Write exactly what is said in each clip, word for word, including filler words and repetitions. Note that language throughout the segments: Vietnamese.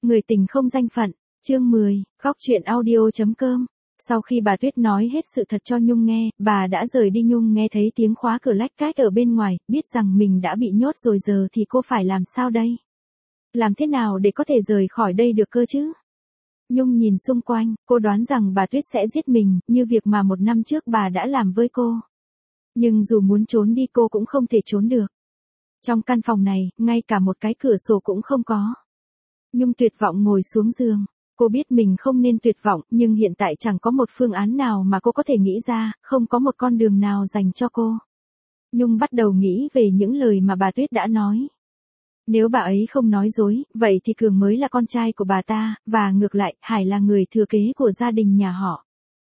Người tình không danh phận, chương mười, góc truyện audio chấm com. Sau khi bà Tuyết nói hết sự thật cho Nhung nghe, bà đã rời đi. Nhung nghe thấy tiếng khóa cửa lách cách ở bên ngoài, biết rằng mình đã bị nhốt rồi, giờ thì cô phải làm sao đây? Làm thế nào để có thể rời khỏi đây được cơ chứ? Nhung nhìn xung quanh, cô đoán rằng bà Tuyết sẽ giết mình, như việc mà một năm trước bà đã làm với cô. Nhưng dù muốn trốn đi cô cũng không thể trốn được. Trong căn phòng này, ngay cả một cái cửa sổ cũng không có. Nhung tuyệt vọng ngồi xuống giường. Cô biết mình không nên tuyệt vọng, nhưng hiện tại chẳng có một phương án nào mà cô có thể nghĩ ra, không có một con đường nào dành cho cô. Nhung bắt đầu nghĩ về những lời mà bà Tuyết đã nói. Nếu bà ấy không nói dối, vậy thì Cường mới là con trai của bà ta, và ngược lại, Hải là người thừa kế của gia đình nhà họ.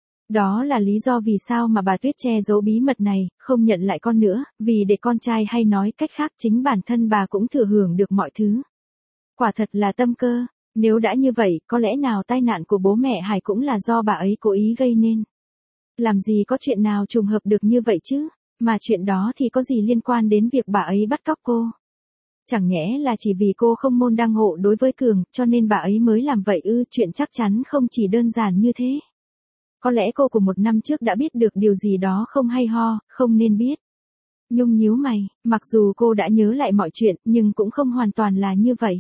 Đó là lý do vì sao mà bà Tuyết che giấu bí mật này, không nhận lại con nữa, vì để con trai, hay nói cách khác chính bản thân bà cũng thừa hưởng được mọi thứ. Quả thật là tâm cơ. Nếu đã như vậy, có lẽ nào tai nạn của bố mẹ Hải cũng là do bà ấy cố ý gây nên. Làm gì có chuyện nào trùng hợp được như vậy chứ, mà chuyện đó thì có gì liên quan đến việc bà ấy bắt cóc cô. Chẳng nhẽ là chỉ vì cô không môn đăng hộ đối với Cường, cho nên bà ấy mới làm vậy ư? Chuyện chắc chắn không chỉ đơn giản như thế. Có lẽ cô của một năm trước đã biết được điều gì đó không hay ho, không nên biết. Nhung nhíu mày, mặc dù cô đã nhớ lại mọi chuyện, nhưng cũng không hoàn toàn là như vậy.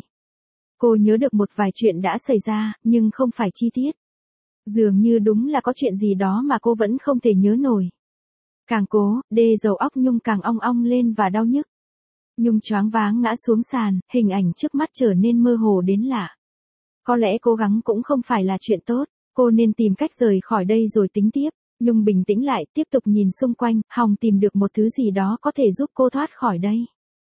Cô nhớ được một vài chuyện đã xảy ra, nhưng không phải chi tiết. Dường như đúng là có chuyện gì đó mà cô vẫn không thể nhớ nổi. Càng cố, đê đầu óc Nhung càng ong ong lên và đau nhức. Nhung choáng váng ngã xuống sàn, hình ảnh trước mắt trở nên mơ hồ đến lạ. Có lẽ cố gắng cũng không phải là chuyện tốt, cô nên tìm cách rời khỏi đây rồi tính tiếp. Nhung bình tĩnh lại, tiếp tục nhìn xung quanh, hòng tìm được một thứ gì đó có thể giúp cô thoát khỏi đây.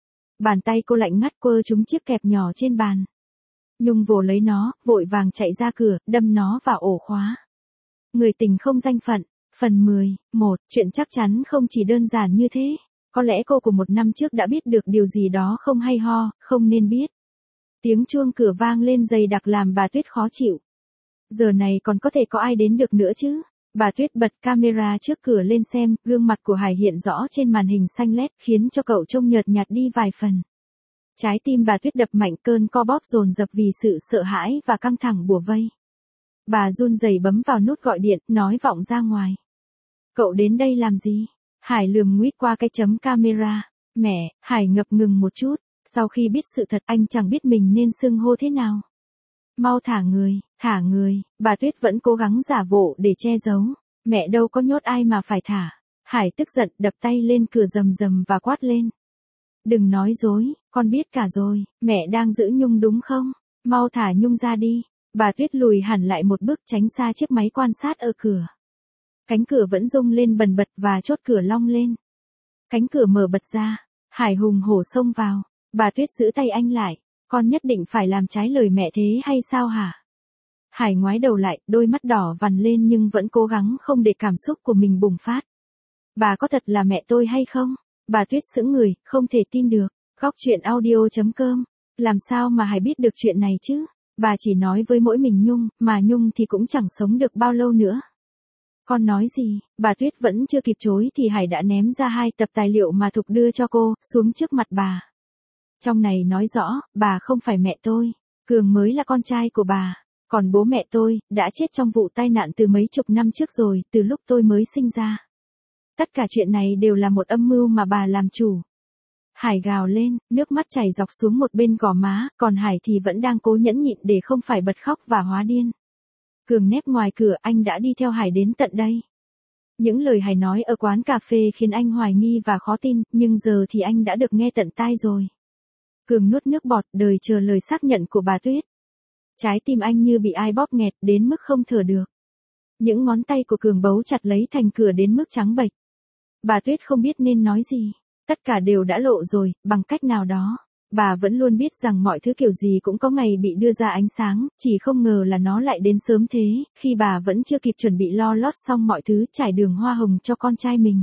Bàn tay cô lạnh ngắt quơ trúng chiếc kẹp nhỏ trên bàn. Nhung vồ lấy nó, vội vàng chạy ra cửa, đâm nó vào ổ khóa. Người tình không danh phận, phần mười, một, chuyện chắc chắn không chỉ đơn giản như thế. Có lẽ cô của một năm trước đã biết được điều gì đó không hay ho, không nên biết. Tiếng chuông cửa vang lên dày đặc làm bà Tuyết khó chịu. Giờ này còn có thể có ai đến được nữa chứ? Bà Tuyết bật camera trước cửa lên xem, gương mặt của Hải hiện rõ trên màn hình xanh lét, khiến cho cậu trông nhợt nhạt đi vài phần. Trái tim bà Tuyết đập mạnh, cơn co bóp dồn dập vì sự sợ hãi và căng thẳng bủa vây. Bà run rẩy bấm vào nút gọi điện, nói vọng ra ngoài. Cậu đến đây làm gì? Hải lườm nguýt qua cái chấm camera. Mẹ, Hải ngập ngừng một chút. Sau khi biết sự thật, anh chẳng biết mình nên xưng hô thế nào. Mau thả người, thả người. Bà Tuyết vẫn cố gắng giả bộ để che giấu. Mẹ đâu có nhốt ai mà phải thả. Hải tức giận, đập tay lên cửa rầm rầm và quát lên. Đừng nói dối, con biết cả rồi, mẹ đang giữ Nhung đúng không? Mau thả Nhung ra đi. Bà Tuyết lùi hẳn lại một bước, tránh xa chiếc máy quan sát ở cửa. Cánh cửa vẫn rung lên bần bật và chốt cửa long lên. Cánh cửa mở bật ra, Hải hùng hổ xông vào. Bà Tuyết giữ tay anh lại. Con nhất định phải làm trái lời mẹ thế hay sao hả? Hải ngoái đầu lại, đôi mắt đỏ vằn lên nhưng vẫn cố gắng không để cảm xúc của mình bùng phát. Bà có thật là mẹ tôi hay không? Bà Tuyết sững người, không thể tin được. Góc truyện audio chấm com. Làm sao mà Hải biết được chuyện này chứ? Bà chỉ nói với mỗi mình Nhung, mà Nhung thì cũng chẳng sống được bao lâu nữa. Con nói gì? Bà Tuyết vẫn chưa kịp chối thì Hải đã ném ra hai tập tài liệu mà Thục đưa cho cô, xuống trước mặt bà. Trong này nói rõ, bà không phải mẹ tôi. Cường mới là con trai của bà. Còn bố mẹ tôi, đã chết trong vụ tai nạn từ mấy chục năm trước rồi, từ lúc tôi mới sinh ra. Tất cả chuyện này đều là một âm mưu mà bà làm chủ. Hải gào lên, nước mắt chảy dọc xuống một bên gò má, còn Hải thì vẫn đang cố nhẫn nhịn để không phải bật khóc và hóa điên. Cường nép ngoài cửa, anh đã đi theo Hải đến tận đây. Những lời Hải nói ở quán cà phê khiến anh hoài nghi và khó tin, nhưng giờ thì anh đã được nghe tận tai rồi. Cường nuốt nước bọt, đời chờ lời xác nhận của bà Tuyết. Trái tim anh như bị ai bóp nghẹt đến mức không thở được. Những ngón tay của Cường bấu chặt lấy thành cửa đến mức trắng bệch. Bà Tuyết không biết nên nói gì. Tất cả đều đã lộ rồi, bằng cách nào đó. Bà vẫn luôn biết rằng mọi thứ kiểu gì cũng có ngày bị đưa ra ánh sáng, chỉ không ngờ là nó lại đến sớm thế, khi bà vẫn chưa kịp chuẩn bị lo lót xong mọi thứ, trải đường hoa hồng cho con trai mình.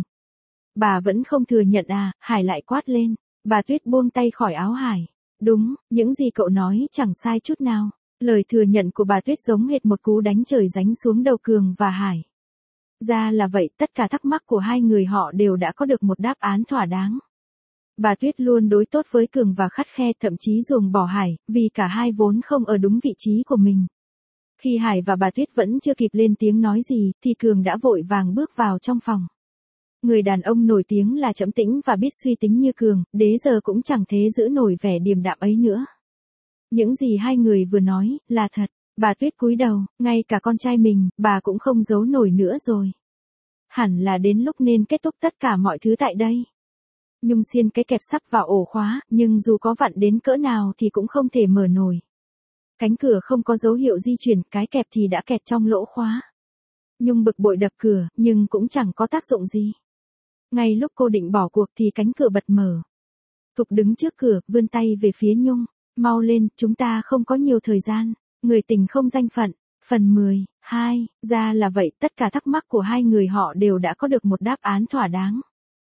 Bà vẫn không thừa nhận à? Hải lại quát lên. Bà Tuyết buông tay khỏi áo Hải. Đúng, những gì cậu nói chẳng sai chút nào. Lời thừa nhận của bà Tuyết giống hệt một cú đánh trời giáng xuống đầu Cường và Hải. Ra là vậy, tất cả thắc mắc của hai người họ đều đã có được một đáp án thỏa đáng. Bà Tuyết luôn đối tốt với Cường và khắt khe, thậm chí ruồng bỏ Hải, vì cả hai vốn không ở đúng vị trí của mình. Khi Hải và bà Tuyết vẫn chưa kịp lên tiếng nói gì, thì Cường đã vội vàng bước vào trong phòng. Người đàn ông nổi tiếng là trầm tĩnh và biết suy tính như Cường, đến giờ cũng chẳng thế giữ nổi vẻ điềm đạm ấy nữa. Những gì hai người vừa nói, là thật. Bà Tuyết cúi đầu, ngay cả con trai mình, bà cũng không giấu nổi nữa rồi. Hẳn là đến lúc nên kết thúc tất cả mọi thứ tại đây. Nhung xiên cái kẹp sắt vào ổ khóa, nhưng dù có vặn đến cỡ nào thì cũng không thể mở nổi. Cánh cửa không có dấu hiệu di chuyển, cái kẹp thì đã kẹt trong lỗ khóa. Nhung bực bội đập cửa, nhưng cũng chẳng có tác dụng gì. Ngay lúc cô định bỏ cuộc thì cánh cửa bật mở. Thục đứng trước cửa, vươn tay về phía Nhung. Mau lên, chúng ta không có nhiều thời gian. Người tình không danh phận. Phần mười hai, ra là vậy, tất cả thắc mắc của hai người họ đều đã có được một đáp án thỏa đáng.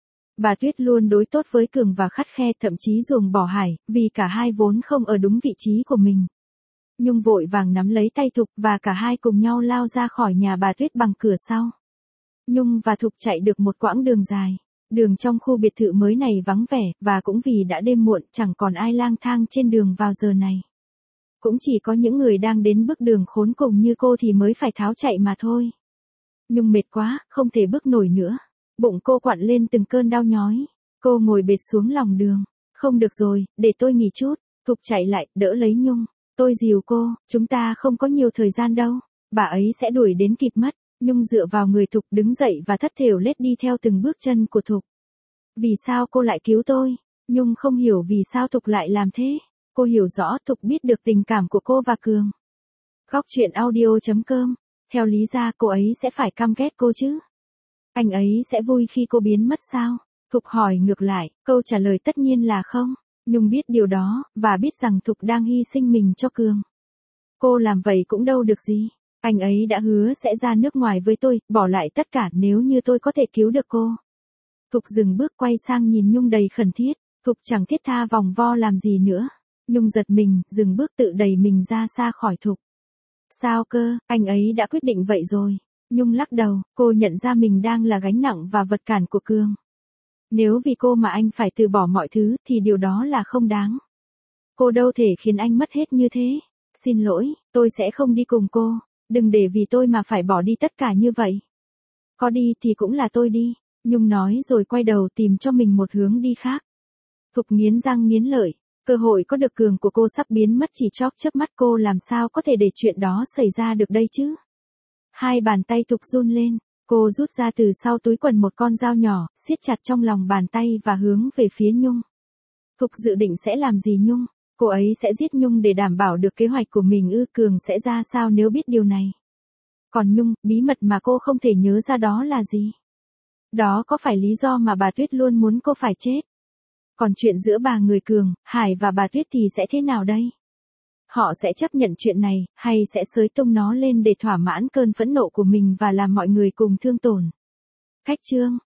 Bà Tuyết luôn đối tốt với Cường và khắt khe, thậm chí ruồng bỏ Hải, vì cả hai vốn không ở đúng vị trí của mình. Nhung vội vàng nắm lấy tay Thục và cả hai cùng nhau lao ra khỏi nhà bà Tuyết bằng cửa sau. Nhung và Thục chạy được một quãng đường dài. Đường trong khu biệt thự mới này vắng vẻ, và cũng vì đã đêm muộn, chẳng còn ai lang thang trên đường vào giờ này. Cũng chỉ có những người đang đến bước đường khốn cùng như cô thì mới phải tháo chạy mà thôi. Nhung mệt quá, không thể bước nổi nữa. Bụng cô quặn lên từng cơn đau nhói. Cô ngồi bệt xuống lòng đường. Không được rồi, để tôi nghỉ chút. Thục chạy lại, đỡ lấy Nhung. Tôi dìu cô, chúng ta không có nhiều thời gian đâu. Bà ấy sẽ đuổi đến kịp mất. Nhung dựa vào người Thục đứng dậy và thất thểu lết đi theo từng bước chân của Thục. Vì sao cô lại cứu tôi? Nhung không hiểu vì sao Thục lại làm thế. Cô hiểu rõ Thục biết được tình cảm của cô và Cường. Góc truyện audio chấm com. Theo lý ra cô ấy sẽ phải căm ghét cô chứ. Anh ấy sẽ vui khi cô biến mất sao? Thục hỏi ngược lại, câu trả lời tất nhiên là không. Nhung biết điều đó, và biết rằng Thục đang hy sinh mình cho Cường. Cô làm vậy cũng đâu được gì. Anh ấy đã hứa sẽ ra nước ngoài với tôi, bỏ lại tất cả nếu như tôi có thể cứu được cô. Thục dừng bước quay sang nhìn Nhung đầy khẩn thiết. Thục chẳng thiết tha vòng vo làm gì nữa. Nhung giật mình, dừng bước tự đẩy mình ra xa khỏi Thục. Sao cơ, anh ấy đã quyết định vậy rồi. Nhung lắc đầu, cô nhận ra mình đang là gánh nặng và vật cản của Cường. Nếu vì cô mà anh phải từ bỏ mọi thứ, thì điều đó là không đáng. Cô đâu thể khiến anh mất hết như thế. Xin lỗi, tôi sẽ không đi cùng cô. Đừng để vì tôi mà phải bỏ đi tất cả như vậy. Có đi thì cũng là tôi đi. Nhung nói rồi quay đầu tìm cho mình một hướng đi khác. Thục nghiến răng nghiến lợi. Cơ hội có được Cường của cô sắp biến mất chỉ chóp chớp mắt, cô làm sao có thể để chuyện đó xảy ra được đây chứ? Hai bàn tay Thục run lên. Cô rút ra từ sau túi quần một con dao nhỏ, siết chặt trong lòng bàn tay và hướng về phía Nhung. Thục dự định sẽ làm gì Nhung? Cô ấy sẽ giết Nhung để đảm bảo được kế hoạch của mình ư? Cường sẽ ra sao nếu biết điều này? Còn Nhung, bí mật mà cô không thể nhớ ra đó là gì? Đó có phải lý do mà bà Tuyết luôn muốn cô phải chết? Còn chuyện giữa bà người Cường, Hải và bà Tuyết thì sẽ thế nào đây? Họ sẽ chấp nhận chuyện này, hay sẽ xới tung nó lên để thỏa mãn cơn phẫn nộ của mình và làm mọi người cùng thương tổn? Cách chương